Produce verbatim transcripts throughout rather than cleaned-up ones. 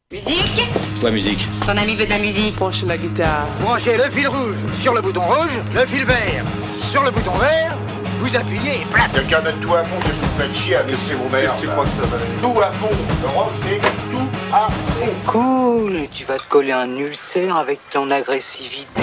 Musique ? Quoi, musique ? Ton ami veut de la musique. Branche la guitare. Branchez le fil rouge sur le bouton rouge, le fil vert sur le bouton vert, vous appuyez et plaf. Quelqu'un mettre tout à fond, qu'est-ce que vous faites chier à laisser vos mères. C'est quoi que ça va être ? Tout à fond. Le rock, c'est tout à fond. Cool, tu vas te coller un ulcère avec ton agressivité.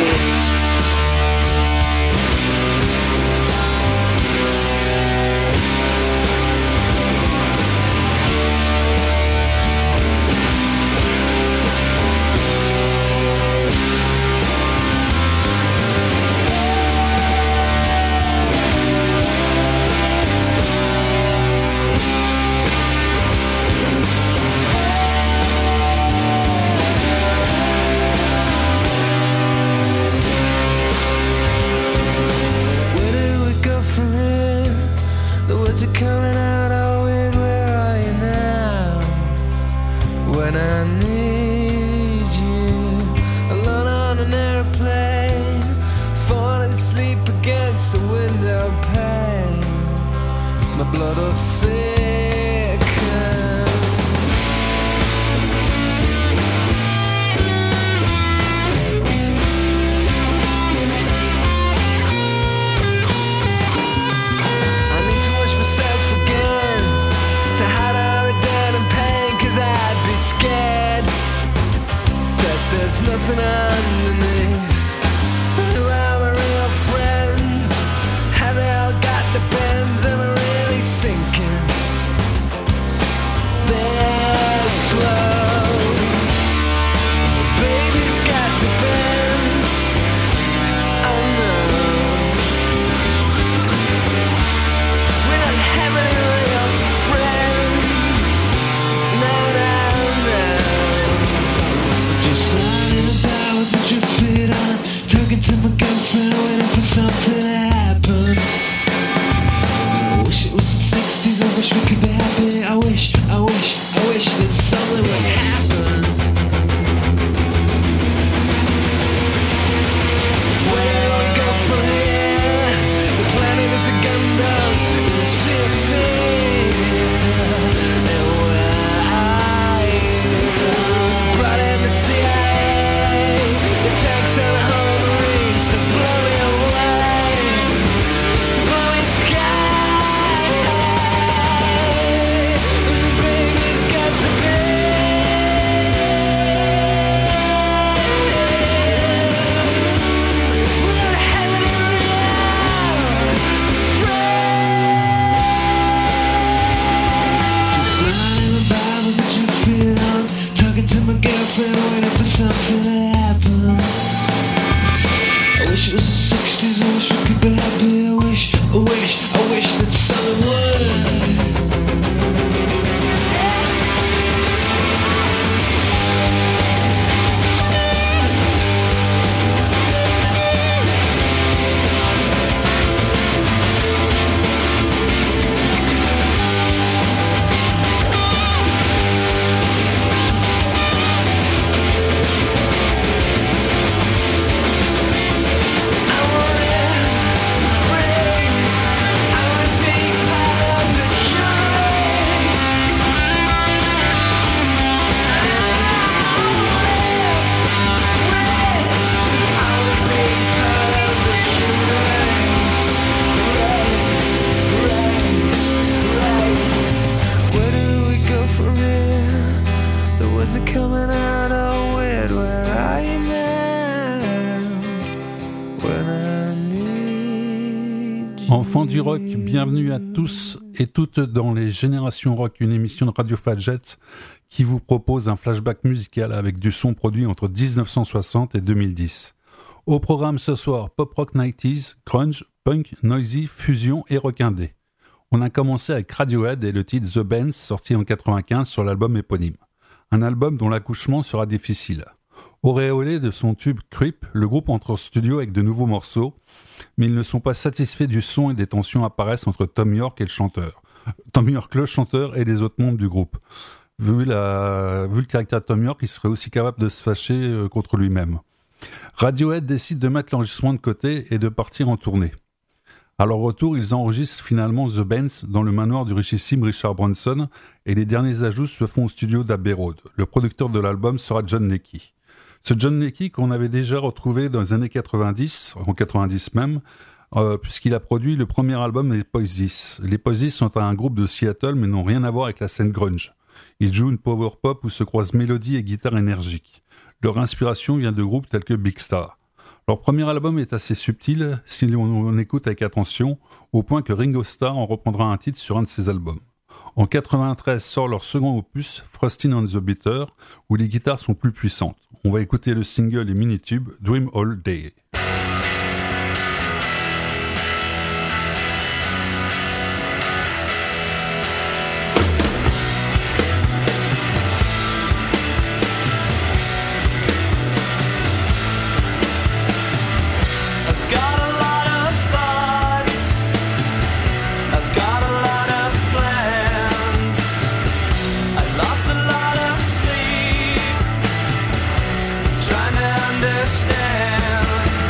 Enfants du rock, bienvenue à tous et toutes dans les Générations Rock, une émission de Radio Fadjet qui vous propose un flashback musical avec du son produit entre dix-neuf cent soixante et deux mille dix. Au programme ce soir, pop rock quatre-vingt-dix, grunge, punk, noisy, fusion et rock indé. On a commencé avec Radiohead et le titre The Bands, sorti en quatre-vingt-quinze sur l'album éponyme. Un album dont l'accouchement sera difficile. Auréolé de son tube Creep, le groupe entre en studio avec de nouveaux morceaux, mais ils ne sont pas satisfaits du son et des tensions apparaissent entre Thom Yorke et le chanteur. Thom Yorke, le chanteur, et les autres membres du groupe. Vu, la, vu le caractère de Thom Yorke, il serait aussi capable de se fâcher contre lui-même. Radiohead décide de mettre l'enregistrement de côté et de partir en tournée. À leur retour, ils enregistrent finalement The Bends dans le manoir du richissime Richard Branson et les derniers ajouts se font au studio d'Abbey Road. Le producteur de l'album sera John Leckie. Ce John Leckie qu'on avait déjà retrouvé dans les années quatre-vingt-dix, en quatre-vingt-dix même, euh, puisqu'il a produit le premier album des Poisies. Les Poisies sont un groupe de Seattle mais n'ont rien à voir avec la scène grunge. Ils jouent une power pop où se croisent mélodie et guitare énergique. Leur inspiration vient de groupes tels que Big Star. Leur premier album est assez subtil si on écoute avec attention, au point que Ringo Starr en reprendra un titre sur un de ses albums. En quatre-vingt-treize sort leur second opus, Frostin' on the Bitter, où les guitares sont plus puissantes. On va écouter le single et mini-tube Dream All Day. Trying to understand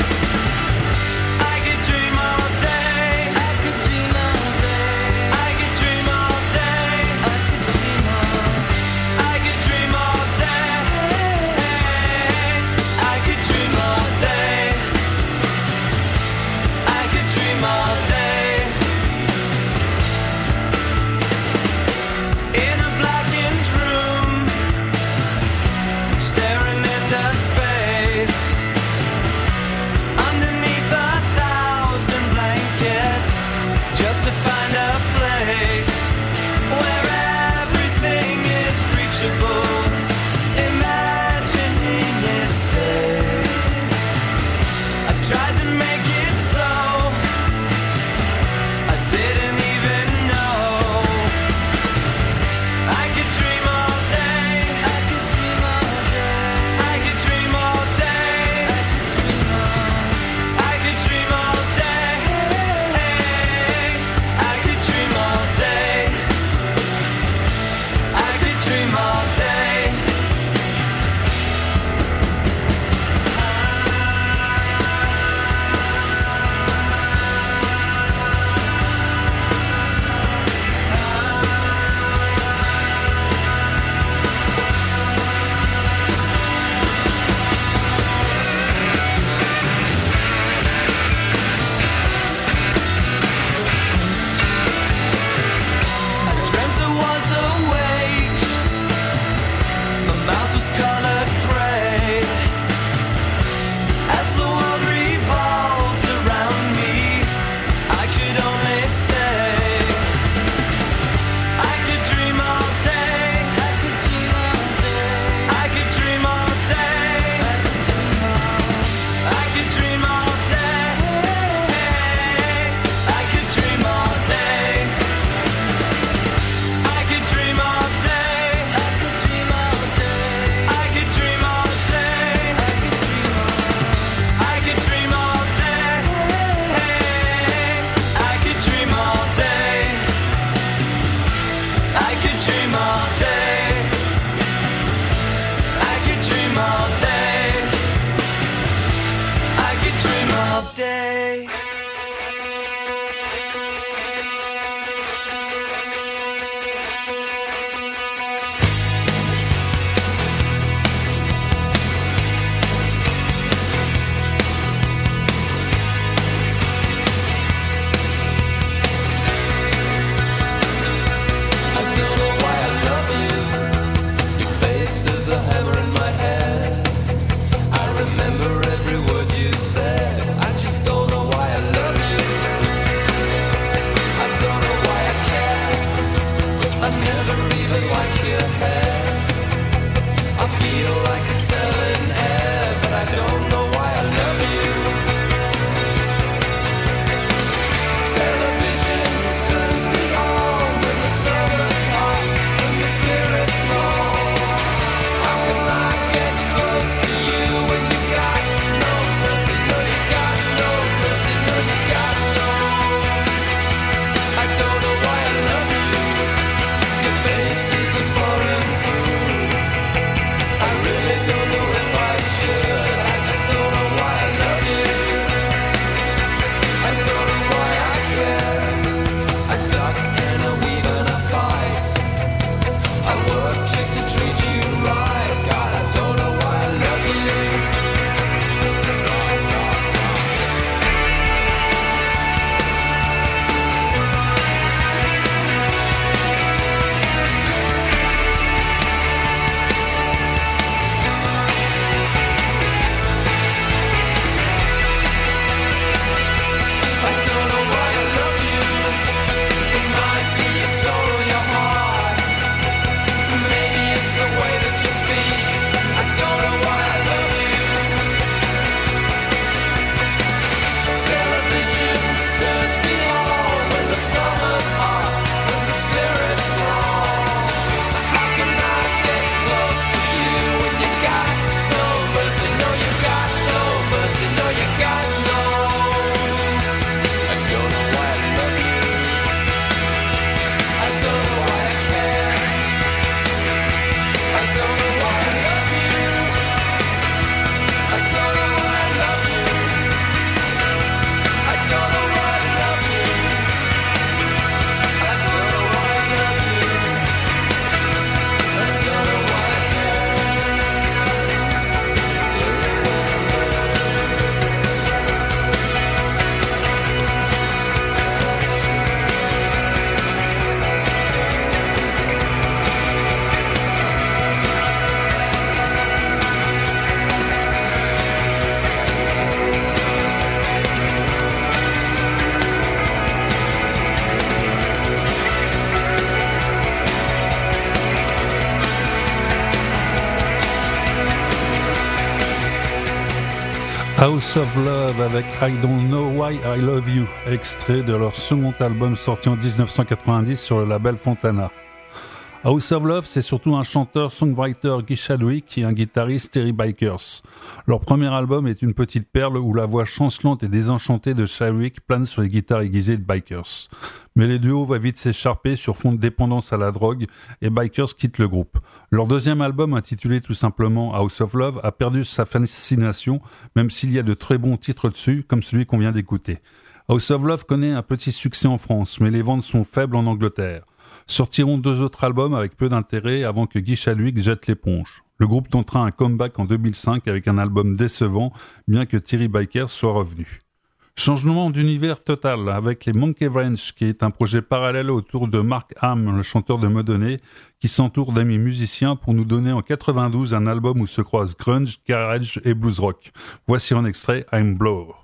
House of Love avec I Don't Know Why I Love You, extrait de leur second album sorti en dix-neuf cent quatre-vingt-dix sur le label Fontana. House of Love, c'est surtout un chanteur-songwriter Guy Chadwick et un guitariste Terry Bikers. Leur premier album est une petite perle où la voix chancelante et désenchantée de Chadwick plane sur les guitares aiguisées de Bikers. Mais les duos va vite s'écharper sur fond de dépendance à la drogue et Bikers quitte le groupe. Leur deuxième album, intitulé tout simplement House of Love, a perdu sa fascination, même s'il y a de très bons titres dessus, comme celui qu'on vient d'écouter. House of Love connaît un petit succès en France, mais les ventes sont faibles en Angleterre. Sortiront deux autres albums avec peu d'intérêt avant que Guy Chadwick jette l'éponge. Le groupe tentera un comeback en deux mille cinq avec un album décevant, bien que Terry Bikers soit revenu. Changement d'univers total avec les Monkey Wrench, qui est un projet parallèle autour de Mark Ham, le chanteur de Modonné, qui s'entoure d'amis musiciens pour nous donner en quatre-vingt-douze un album où se croisent grunge, garage et blues rock. Voici un extrait, I'm Blow.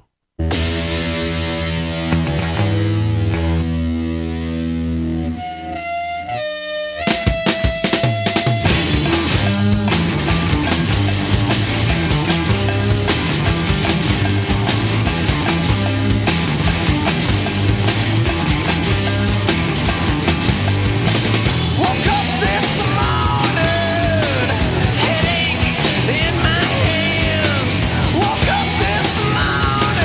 In my hands, woke up this morning.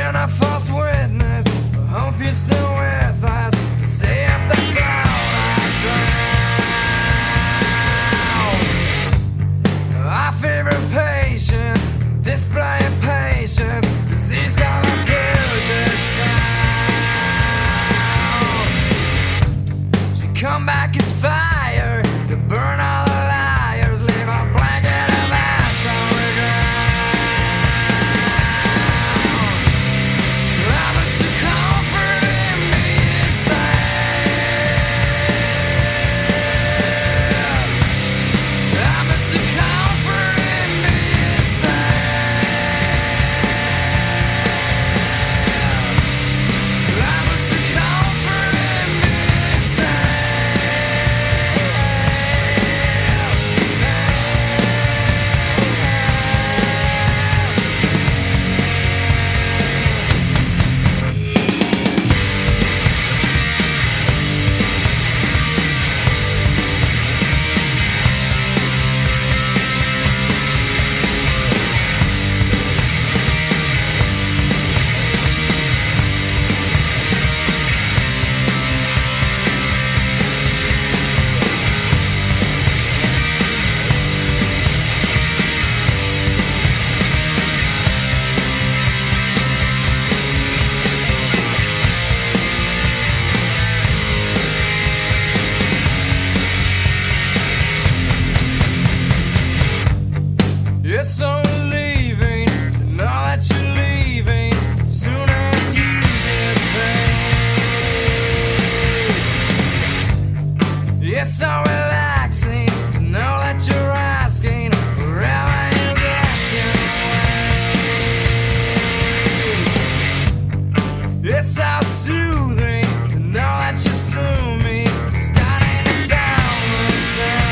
been a false witness. I hope you're still with us. Say if they found I drown. Our favorite patient, displaying patience, disease got a Puget sound. She come back as fire to burn all the liars, leave a blanket of ash on the ground. I miss the comfort in me inside. I miss the comfort in me inside. I miss the comfort in me It's only leaving, know that you're leaving soon as you get paid. It's so relaxing to know that you're asking wherever you get your way. It's so soothing to know that you sue me, starting to sound the same.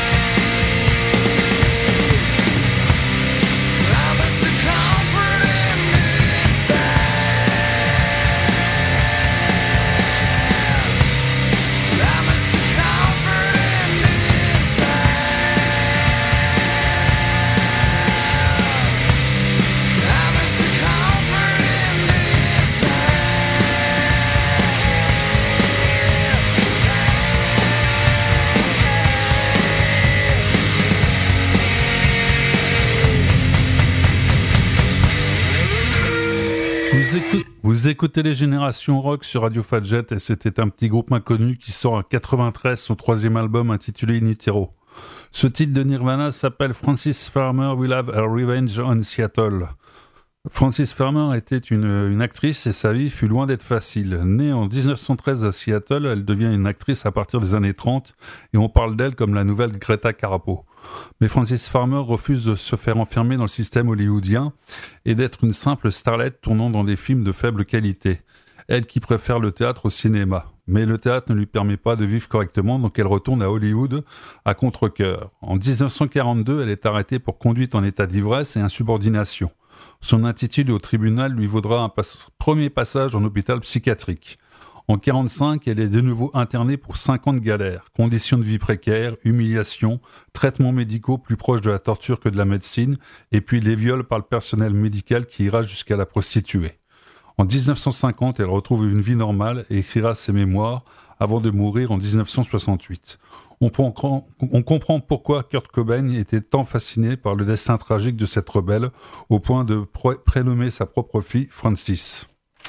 Vous, écoute, vous écoutez les Générations Rock sur Radio Fadjet et c'était un petit groupe inconnu qui sort en quatre-vingt-treize son troisième album intitulé In Utero. Ce titre de Nirvana s'appelle Frances Farmer Will Have a Revenge on Seattle. Frances Farmer était une, une actrice et sa vie fut loin d'être facile. Née en dix-neuf cent treize à Seattle, elle devient une actrice à partir des années trente et on parle d'elle comme la nouvelle Greta Carappo. Mais Frances Farmer refuse de se faire enfermer dans le système hollywoodien et d'être une simple starlette tournant dans des films de faible qualité. Elle qui préfère le théâtre au cinéma. Mais le théâtre ne lui permet pas de vivre correctement, donc elle retourne à Hollywood à contre-cœur. En dix-neuf cent quarante-deux, elle est arrêtée pour conduite en état d'ivresse et insubordination. Son attitude au tribunal lui vaudra un pas- premier passage en hôpital psychiatrique. En quarante-cinq, elle est de nouveau internée pour cinq ans de galère. Conditions de vie précaires, humiliations, traitements médicaux plus proches de la torture que de la médecine, et puis les viols par le personnel médical qui ira jusqu'à la prostituer. En dix-neuf cent cinquante, elle retrouve une vie normale et écrira ses mémoires avant de mourir en dix-neuf cent soixante-huit. On, prend, on comprend pourquoi Kurt Cobain était tant fasciné par le destin tragique de cette rebelle, au point de pré- prénommer sa propre fille Frances.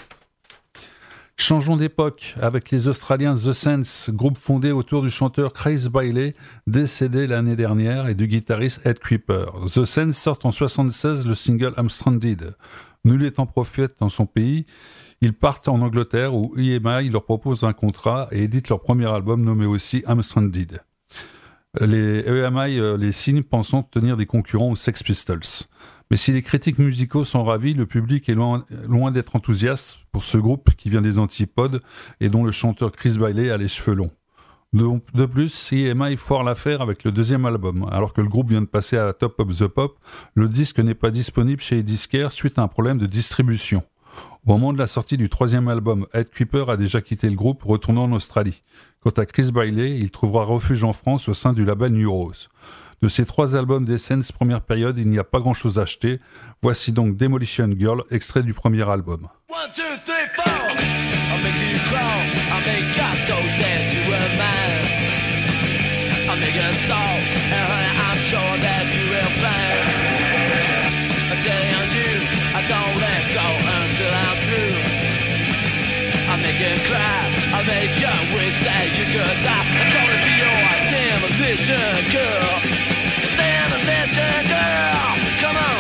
Changeons d'époque avec les Australiens The Sense, groupe fondé autour du chanteur Chris Bailey, décédé l'année dernière, et du guitariste Ed Kuiper. The Sense sort en soixante-seize le single I'm Stranded. Nul étant prophète dans son pays, ils partent en Angleterre où E M I leur propose un contrat et édite leur premier album nommé aussi I'm Stranded. Les E M I les signent pensant tenir des concurrents aux Sex Pistols. Mais si les critiques musicaux sont ravis, le public est loin, loin d'être enthousiaste pour ce groupe qui vient des antipodes et dont le chanteur Chris Bailey a les cheveux longs. De, de plus, E M I foire l'affaire avec le deuxième album. Alors que le groupe vient de passer à Top of the Pop, le disque n'est pas disponible chez les disquaires suite à un problème de distribution. Au moment de la sortie du troisième album, Ed Kuiper a déjà quitté le groupe, retournant en Australie. Quant à Chris Bailey, il trouvera refuge en France au sein du label New Rose. De ces trois albums d'Essence première période, il n'y a pas grand-chose à acheter. Voici donc Demolition Girl, extrait du premier album. One, two. three, four. I'll make you crawl. I'll make God so sad you were mine. I'll make you stall, and honey, I'm sure that you will find. I'm telling you, I don't let go until I'm through. I'll make you cry, I'll make you wish that you could die. I'm gonna be your demolition girl. Demolition girl, come on.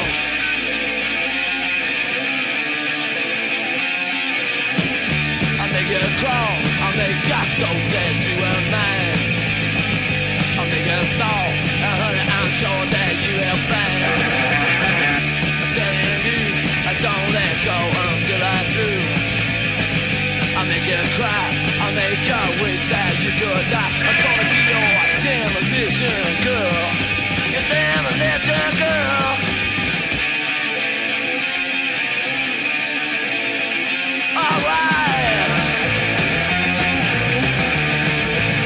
I'll make you crawl, I'll make God so sad you were mine. I'll make you stall, and honey, I'm sure that you will find. I'm telling you, I don't let go until I'm through. I'll make you cry, I'll make you wish that you could die. I'm gonna be your demolition girl. Your demolition girl. Alright.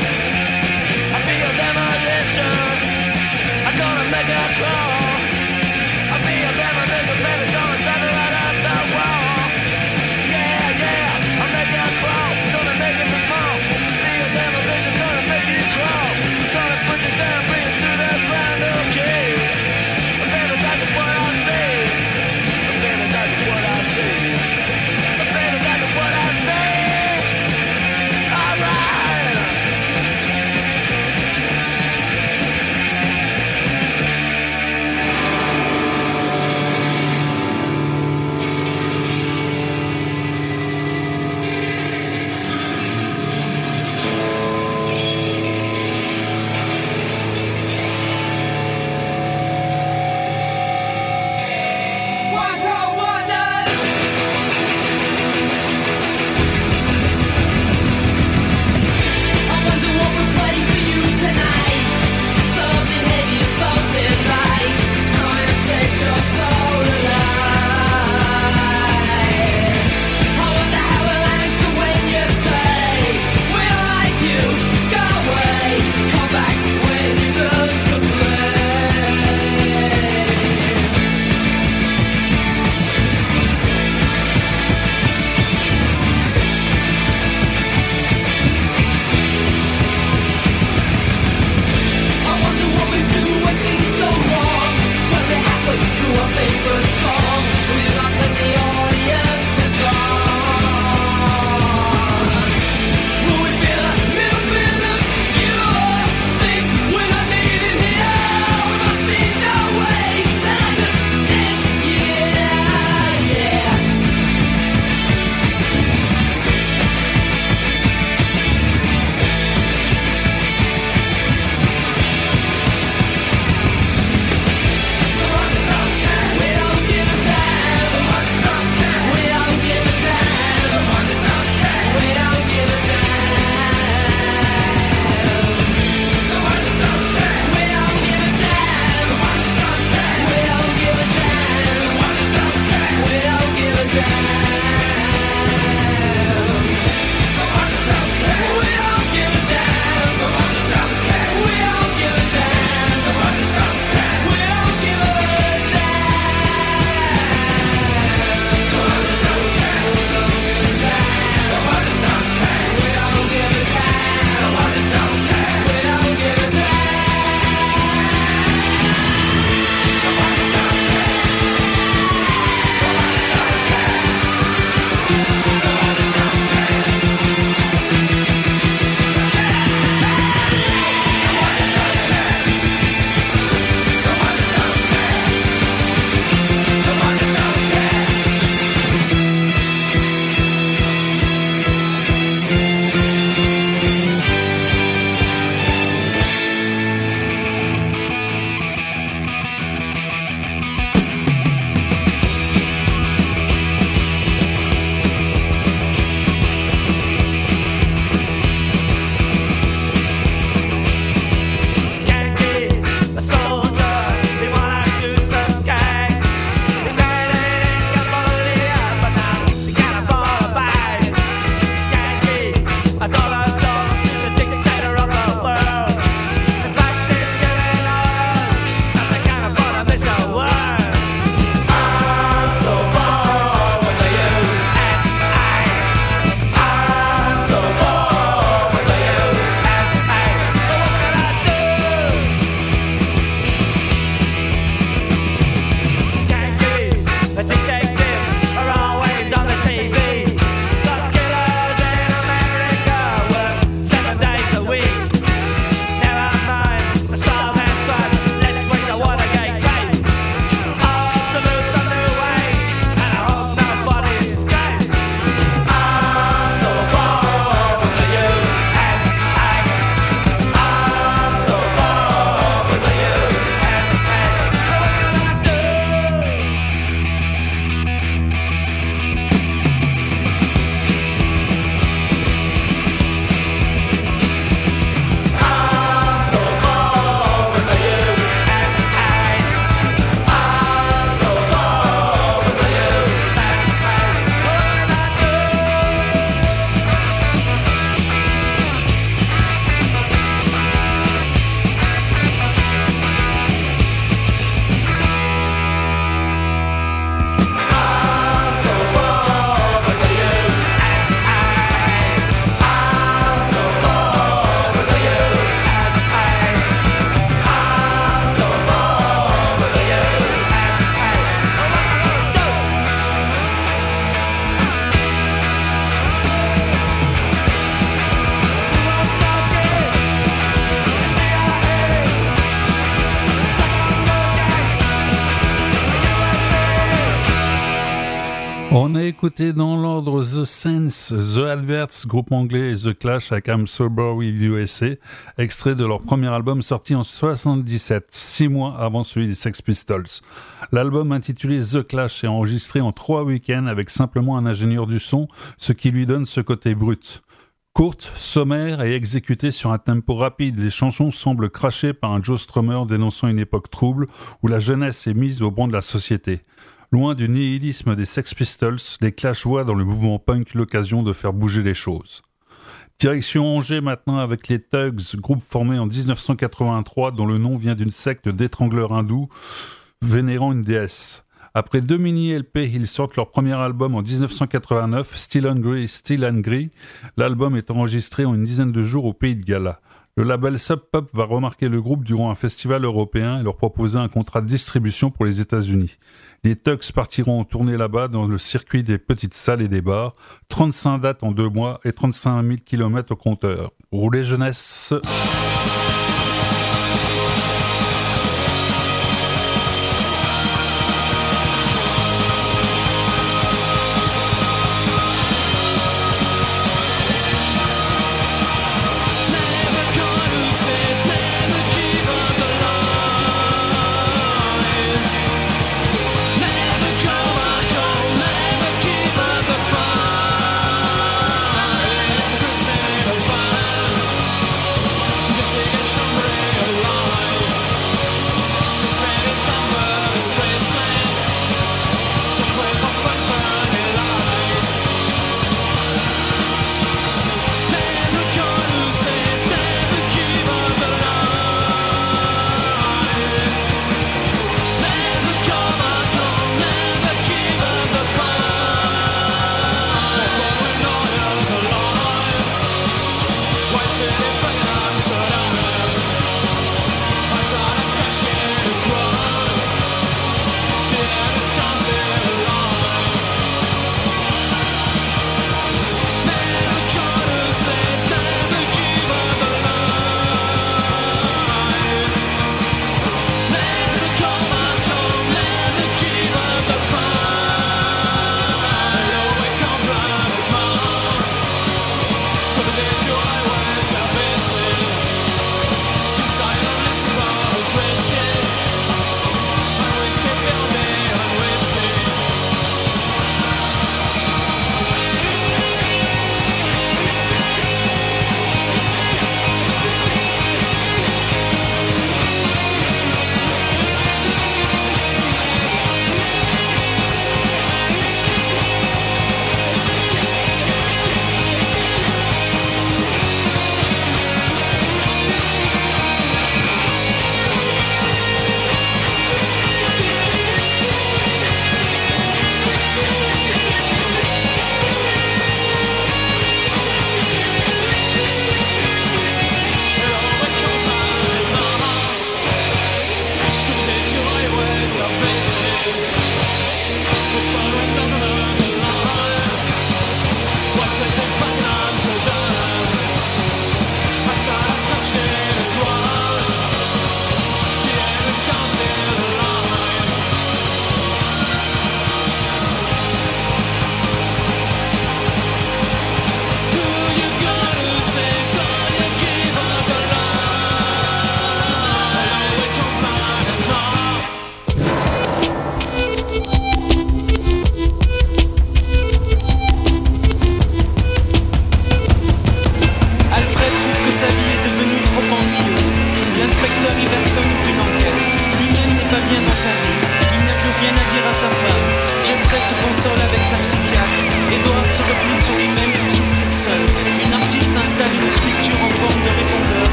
écouté dans l'ordre The Sense, The Adverts, groupe anglais, et The Clash avec I'm Sober with U S A, extrait de leur premier album sorti en soixante-dix-sept, six mois avant celui des Sex Pistols. L'album intitulé The Clash est enregistré en trois week-ends avec simplement un ingénieur du son, ce qui lui donne ce côté brut. Courte, sommaire et exécutée sur un tempo rapide, les chansons semblent crachées par un Joe Strummer dénonçant une époque trouble où la jeunesse est mise au banc de la société. Loin du nihilisme des Sex Pistols, les Clash voient dans le mouvement punk l'occasion de faire bouger les choses. Direction Angers maintenant avec les Thugs, groupe formé en dix-neuf cent quatre-vingt-trois dont le nom vient d'une secte d'étrangleurs hindous vénérant une déesse. Après deux mini-L P, ils sortent leur premier album en dix-neuf cent quatre-vingt-neuf, Still Hungry, Still Angry. L'album est enregistré en une dizaine de jours au Pays de Galles. Le label Sub Pop va remarquer le groupe durant un festival européen et leur proposer un contrat de distribution pour les États-Unis. Les Tugs partiront en tournée là-bas dans le circuit des petites salles et des bars. trente-cinq dates en deux mois et trente-cinq mille kilomètres au compteur. Roulez jeunesse!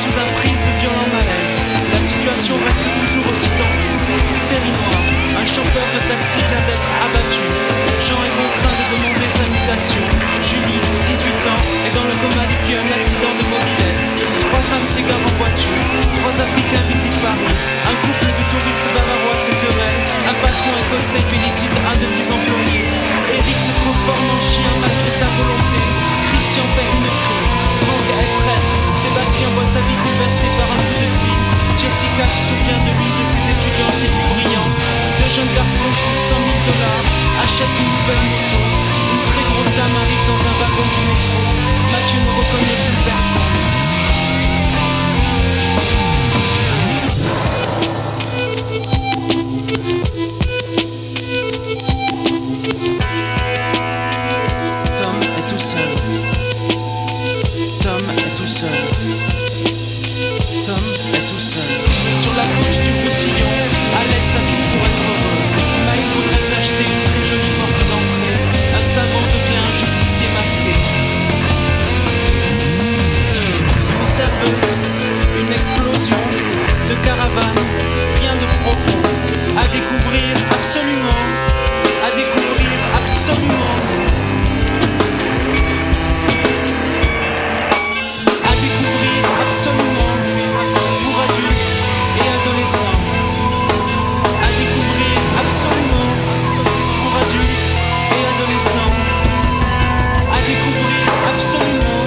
soudain prise de violent malaise. La situation reste toujours aussi tendue. Série noire, un chauffeur de taxi vient d'être abattu. Jean est contraint de demander sa mutation. Julie, dix-huit ans, est dans le coma depuis un accident de mobilette. Trois femmes s'égarent en voiture. Trois Africains visitent Paris. Un couple de touristes bavarois se querelle. Un patron écossais félicite un de ses employés. Eric se transforme en chien malgré sa volonté. Christian fait une crise. Franck est prêtre. Sébastien voit sa vie bouleversée par un coup de fil. Jessica se souvient de l'une de ses étudiantes les plus brillantes. Deux jeunes garçons trouvent cent mille dollars, achètent une nouvelle moto. Une très grosse dame arrive dans un wagon du métro. Mathieu ne reconnaît plus personne. Tom est tout seul. Tom est tout seul. Tom est tout seul. Sur la côte du Roussillon, Alex a tout pour être heureux. Mike voudrait s'acheter une très jolie porte d'entrée. Un savant devient un justicier masqué. Une serveuse, une explosion de caravane, rien de profond. À découvrir absolument, à découvrir absolument. À découvrir absolument pour adultes et adolescents. À découvrir absolument pour adultes et adolescents. À découvrir absolument.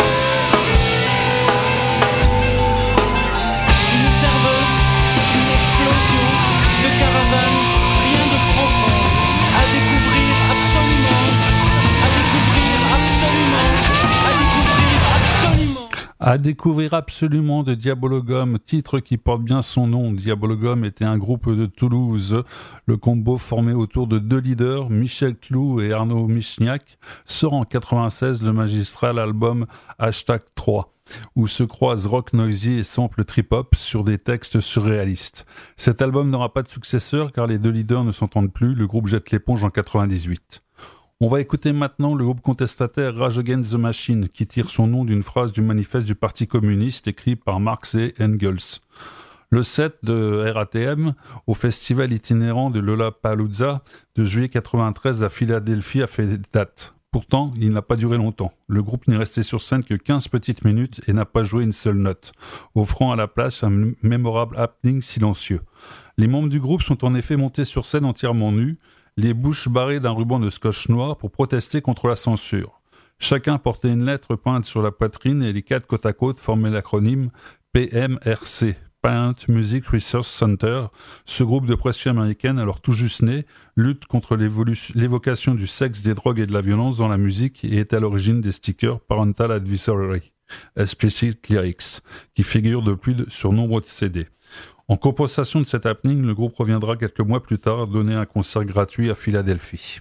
Une serveuse, une explosion de caravane, rien de profond. À découvrir absolument. À découvrir absolument. À découvrir absolument. À découvrir absolument de Diabologum, titre qui porte bien son nom. Diabologum était un groupe de Toulouse. Le combo formé autour de deux leaders, Michel Clou et Arnaud Michniak, sort en quatre-vingt-seize le magistral album Hashtag trois, où se croisent rock noisy et sample trip-hop sur des textes surréalistes. Cet album n'aura pas de successeur car les deux leaders ne s'entendent plus, le groupe jette l'éponge en quatre-vingt-dix-huit. On va écouter maintenant le groupe contestataire Rage Against the Machine, qui tire son nom d'une phrase du manifeste du Parti communiste écrit par Marx et Engels. Le set de R A T M au festival itinérant de Lollapalooza de juillet quatre-vingt-treize à Philadelphie a fait date. Pourtant, il n'a pas duré longtemps. Le groupe n'est resté sur scène que quinze petites minutes et n'a pas joué une seule note, offrant à la place un mémorable happening silencieux. Les membres du groupe sont en effet montés sur scène entièrement nus, les bouches barrées d'un ruban de scotch noir pour protester contre la censure. Chacun portait une lettre peinte sur la poitrine et les quatre côte à côte formaient l'acronyme P M R C, Paint Music Research Center. Ce groupe de pression américaine, alors tout juste né, lutte contre l'évocation du sexe, des drogues et de la violence dans la musique et est à l'origine des stickers Parental Advisory, Explicit Lyrics, qui figurent depuis de, sur nombre de C D. En compensation de cet happening, le groupe reviendra quelques mois plus tard donner un concert gratuit à Philadelphie.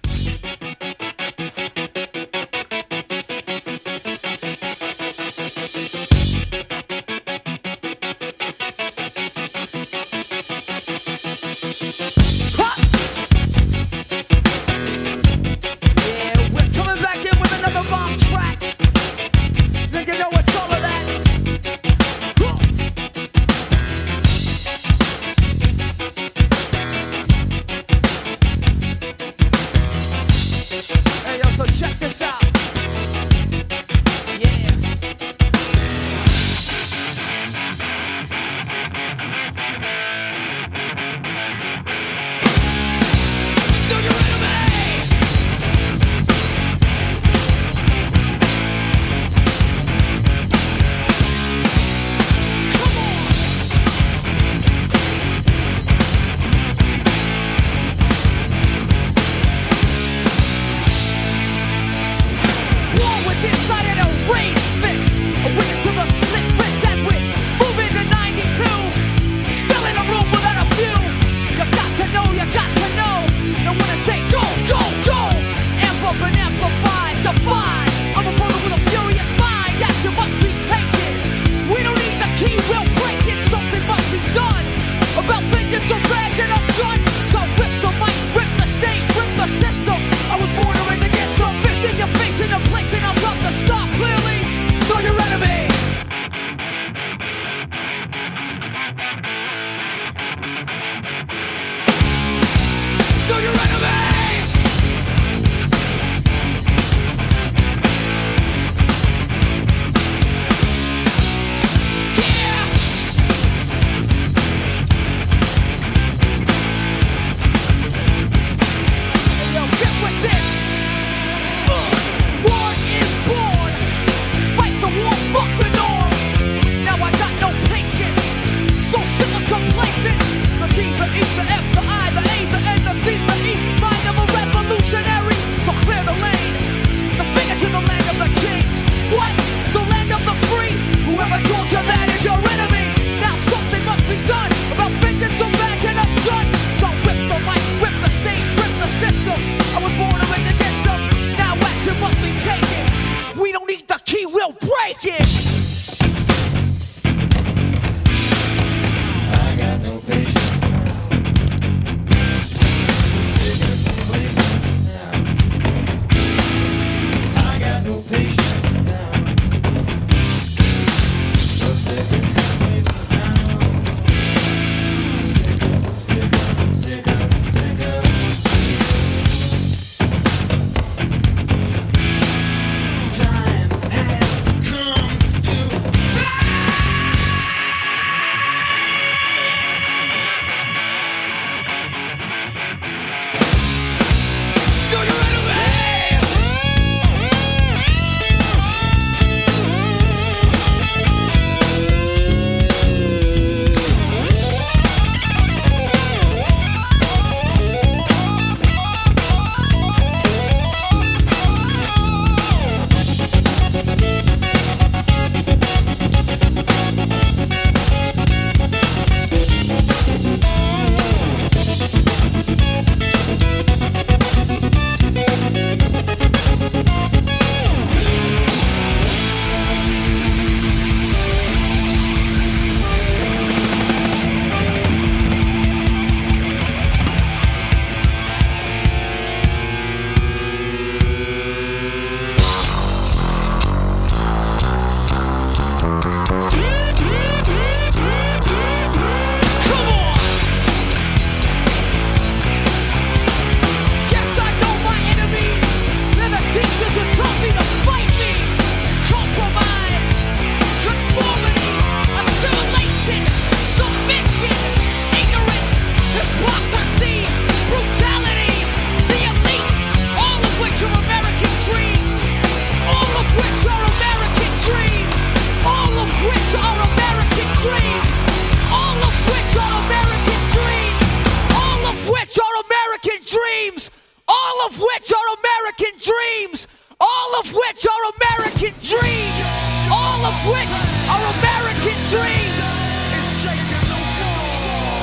all of which are American dreams, all of which are American dreams. It's shaking the wall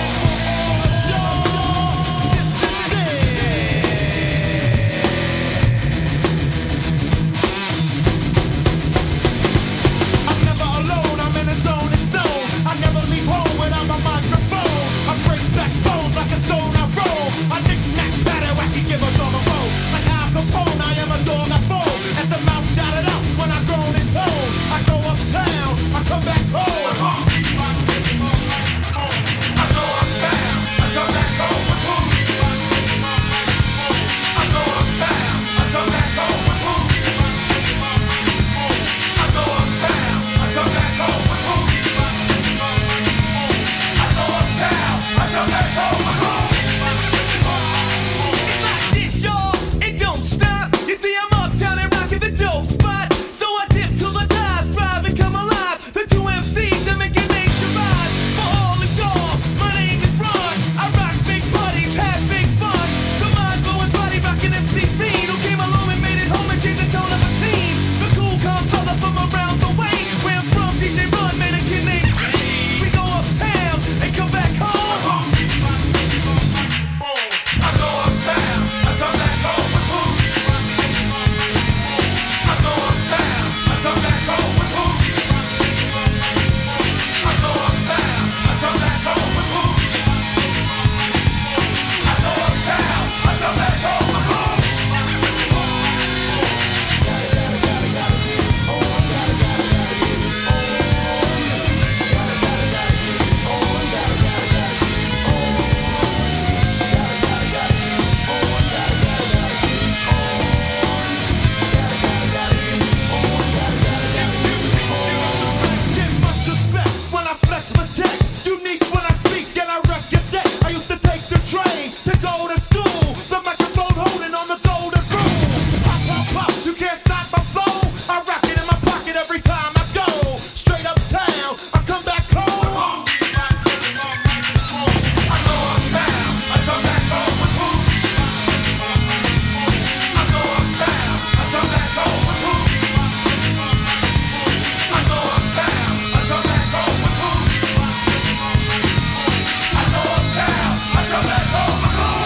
I'm never alone, I'm in a zone, it's known. I never leave home without my microphone. I break back bones like a stone I roll. I knick-knack, paddle-wacky, give a dog a roll. Like Al Capone, I am a dog I fold. At the mouth, shout it out when I grown in tone. I go uptown, I come back home. I go uptown, I come back home with who? I go uptown, I come back home with who? I go uptown, I come back home with who? I go uptown, I come back home with who? It's like this, y'all, it don't stop. You see, I'm uptown and rocking the dope spot. So I dip till the tides thrive and come alive. The two M Cs that make a nation survive. For all it's all, my name is Ron. I rock big parties, have big fun. The mind-blowing body rocking M C Fiend who came along and made it home and changed the tone of the team. The cool comes brother from around the way. Where I'm from, D J Run made a kid named We go uptown and come back home. I go uptown, I come back home with who? I go uptown, I come back home with who? I go uptown, I come back home with who? I go uptown, I come back home with who? Get much respect when I flex my tech. Unique when I speak and I wreck your deck. I used to take the train to go to school. The microphone holding on the golden rule. Pop, pop, pop, you can't stop my flow. I rock it in my pocket every time I go. Straight uptown, I come back home. I go uptown, I come back home with who? I go uptown, I come back home with who? I go uptown, I come back home with who? I go uptown, I come back home with who?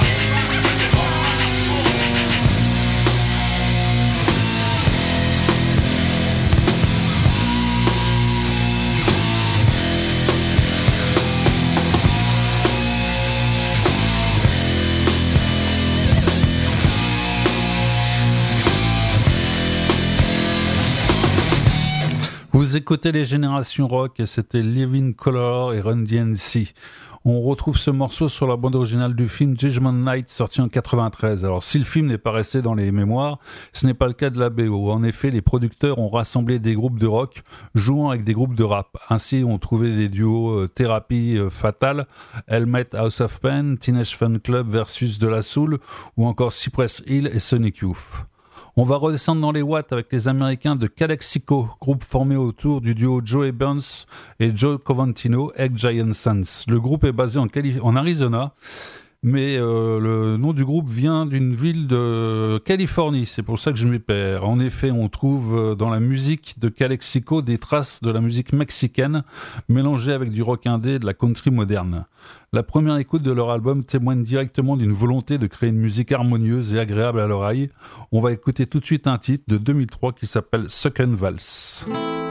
Vous écoutez les Générations Rock et c'était Living Color et Run D M C. On retrouve ce morceau sur la bande originale du film Judgment Night sorti en quatre-vingt-treize. Alors si le film n'est pas resté dans les mémoires, ce n'est pas le cas de la B O. En effet, les producteurs ont rassemblé des groupes de rock jouant avec des groupes de rap. Ainsi, on trouvait des duos euh, Thérapie euh, Fatal, Helmet House of Pain, Teenage Fan Club versus De La Soul ou encore Cypress Hill et Sonic Youth. On va redescendre dans les watts avec les Américains de Calexico, groupe formé autour du duo Joey Burns et Joe Covantino, Egg Giant Sons. Le groupe est basé en, Calif- en Arizona, mais euh, le nom du groupe vient d'une ville de Californie, c'est pour ça que je m'y perds. En effet, on trouve dans la musique de Calexico des traces de la musique mexicaine, mélangées avec du rock indé et de la country moderne. La première écoute de leur album témoigne directement d'une volonté de créer une musique harmonieuse et agréable à l'oreille. On va écouter tout de suite un titre de deux mille trois qui s'appelle Second Valse.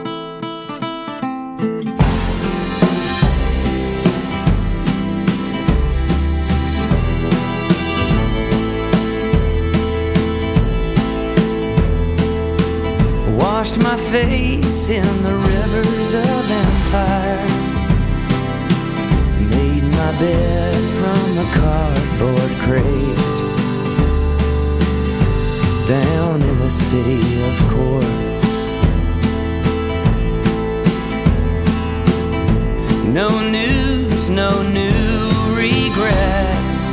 Washed my face in the rivers of empire, made my bed from a cardboard crate, down in a city of quartz. No news, no new regrets.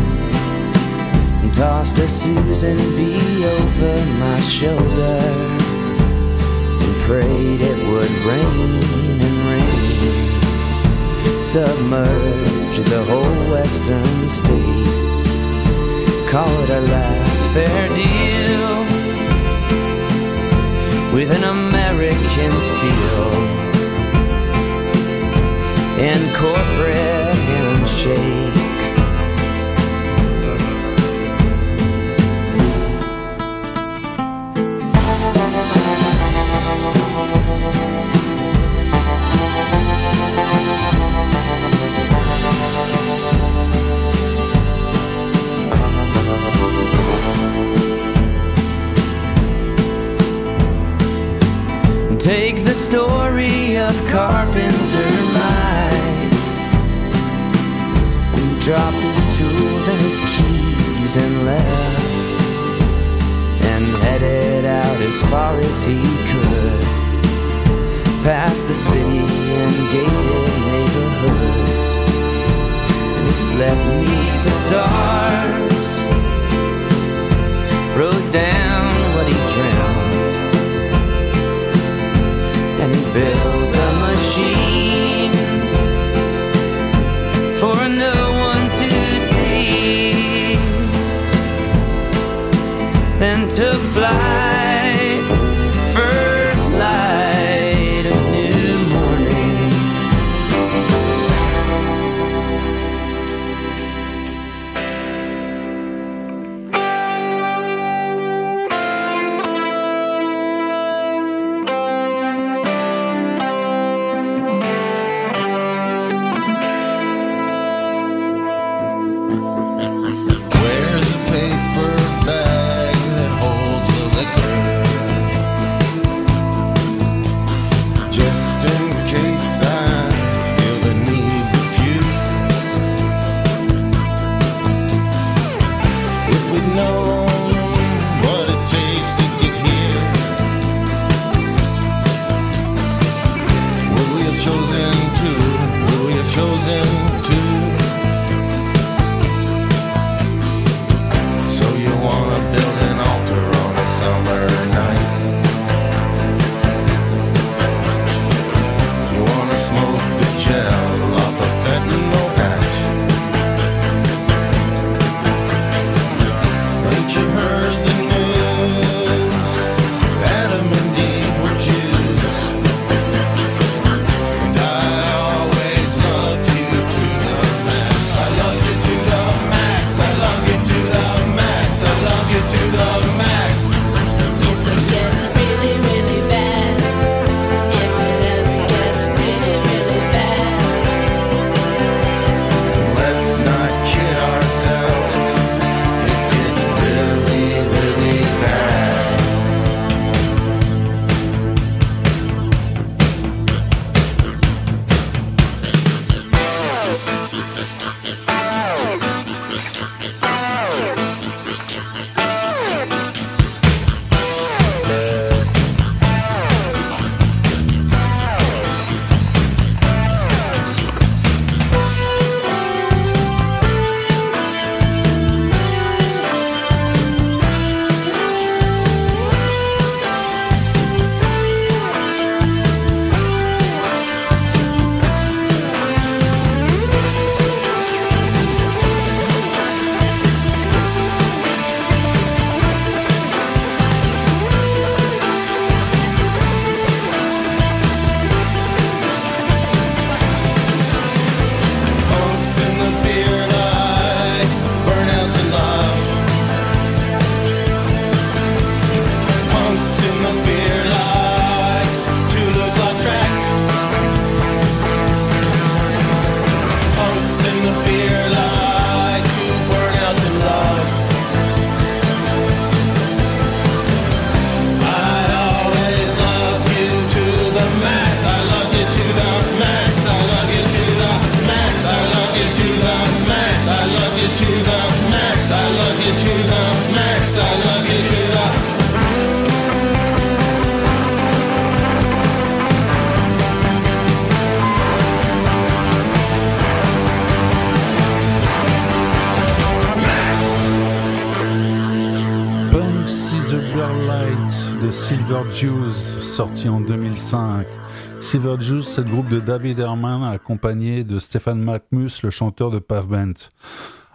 Tossed a Susan B over my shoulder, prayed it would rain and rain, submerge the whole western states, call it our last fair deal. with an American seal and corporate handshake. Take the story of Carpenter Mike, who dropped his tools and his keys and left, and headed out as far as he could, past the city and gated neighborhoods, and he slept beneath the stars, wrote down what he dreamt, and he built a machine for no one to see, then took flight, first light of new morning. de Silver Jews, sorti en deux mille cinq. Silver Jews, c'est le groupe de David Herman, accompagné de Stephen Malkmus, le chanteur de Pavement.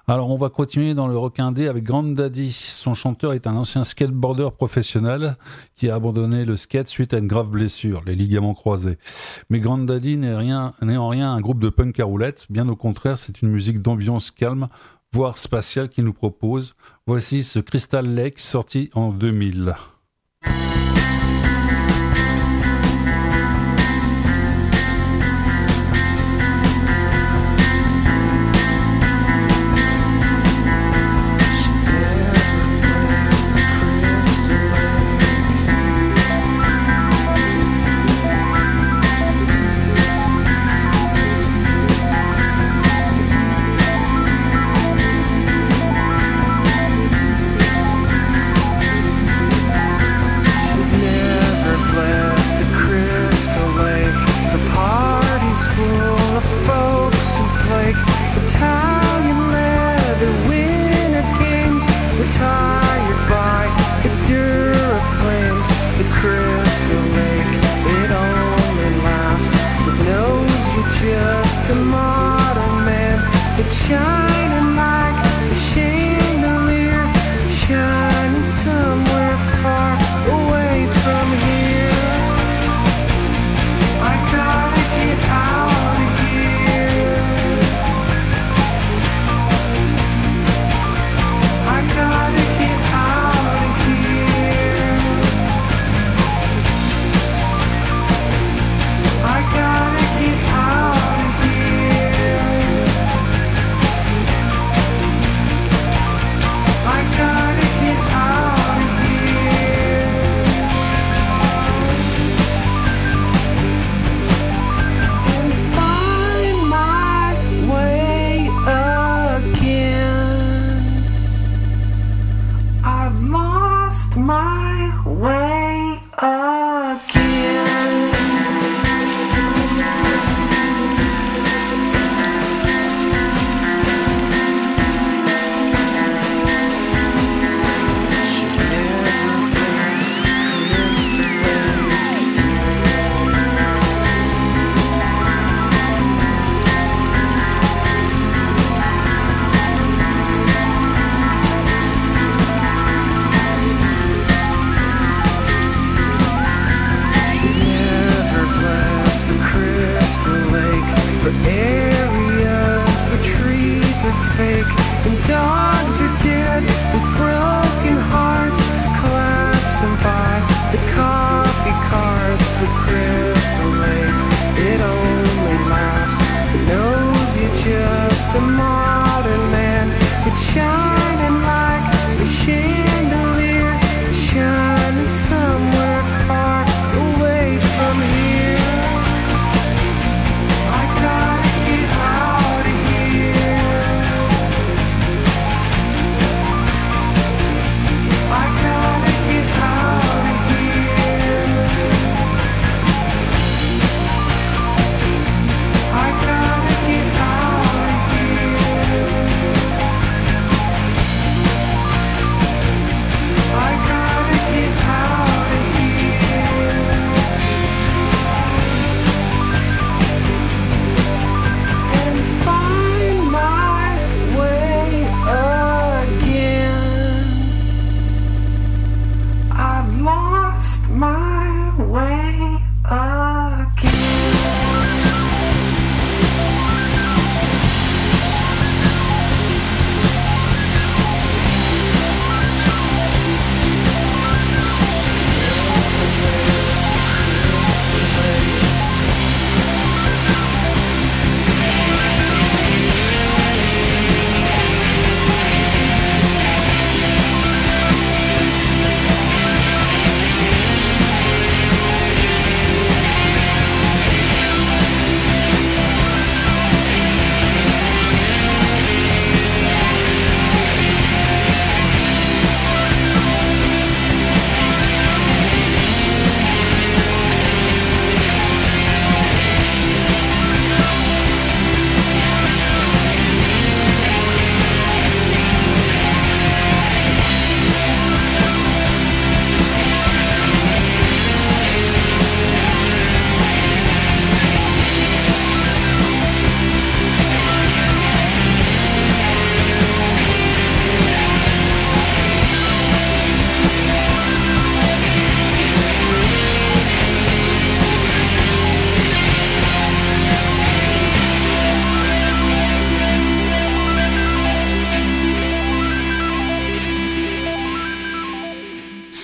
Alors on va continuer dans le rock indé avec Grand Daddy. Son chanteur est un ancien skateboarder professionnel qui a abandonné le skate suite à une grave blessure, les ligaments croisés. Mais Grand Daddy n'est, rien, n'est en rien un groupe de punk à roulettes, bien au contraire c'est une musique d'ambiance calme, voire spatiale qu'il nous propose. Voici ce Crystal Lake sorti en deux mille.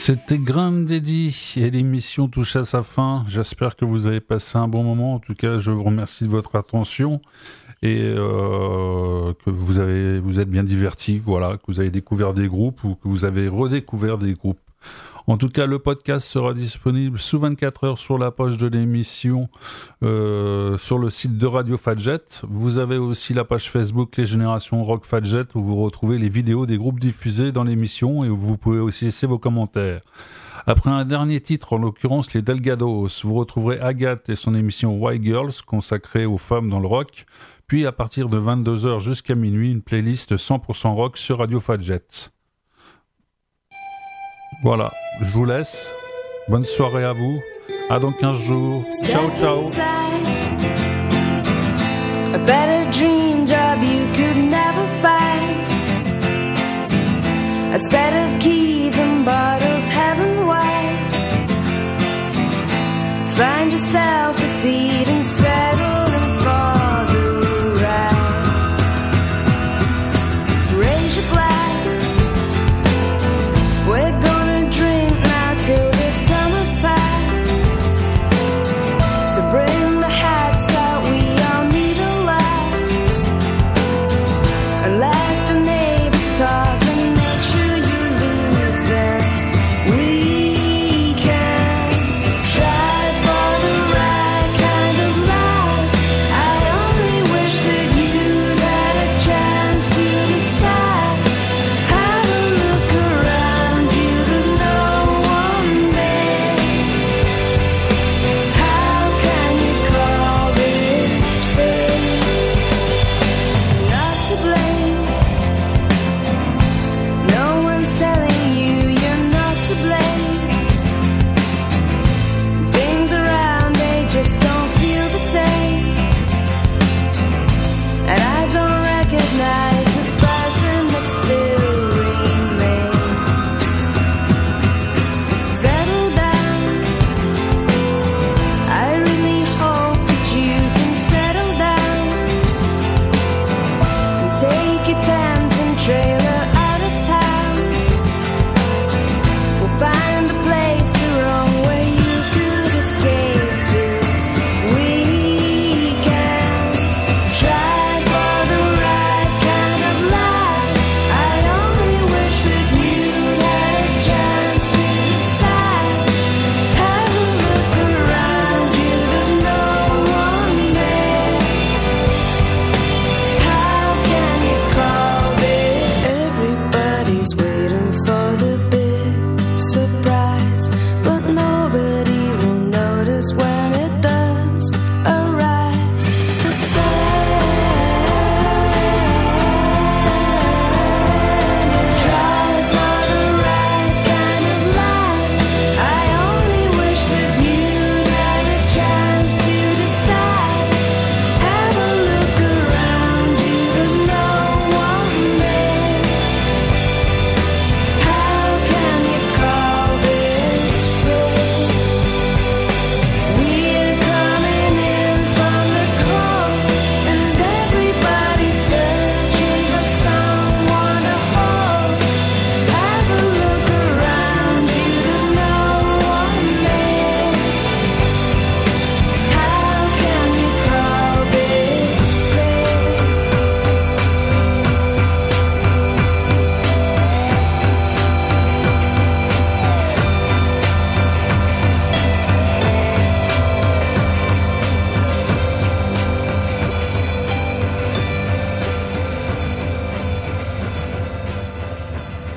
C'était Grand Eddy et l'émission touche à sa fin. J'espère que vous avez passé un bon moment. En tout cas, je vous remercie de votre attention et euh, que vous avez, vous êtes bien divertis, voilà, que vous avez découvert des groupes ou que vous avez redécouvert des groupes. En tout cas, le podcast sera disponible sous vingt-quatre heures sur la page de l'émission, euh, sur le site de Radio Fadjet. Vous avez aussi la page Facebook Les Générations Rock Fadjet où vous retrouvez les vidéos des groupes diffusés dans l'émission et où vous pouvez aussi laisser vos commentaires. Après un dernier titre, en l'occurrence les Delgados, vous retrouverez Agathe et son émission Why Girls consacrée aux femmes dans le rock. Puis à partir de vingt-deux heures jusqu'à minuit, une playlist cent pour cent rock sur Radio Fadjet. Voilà, je vous laisse. Bonne soirée à vous. À dans quinze jours. Ciao, ciao.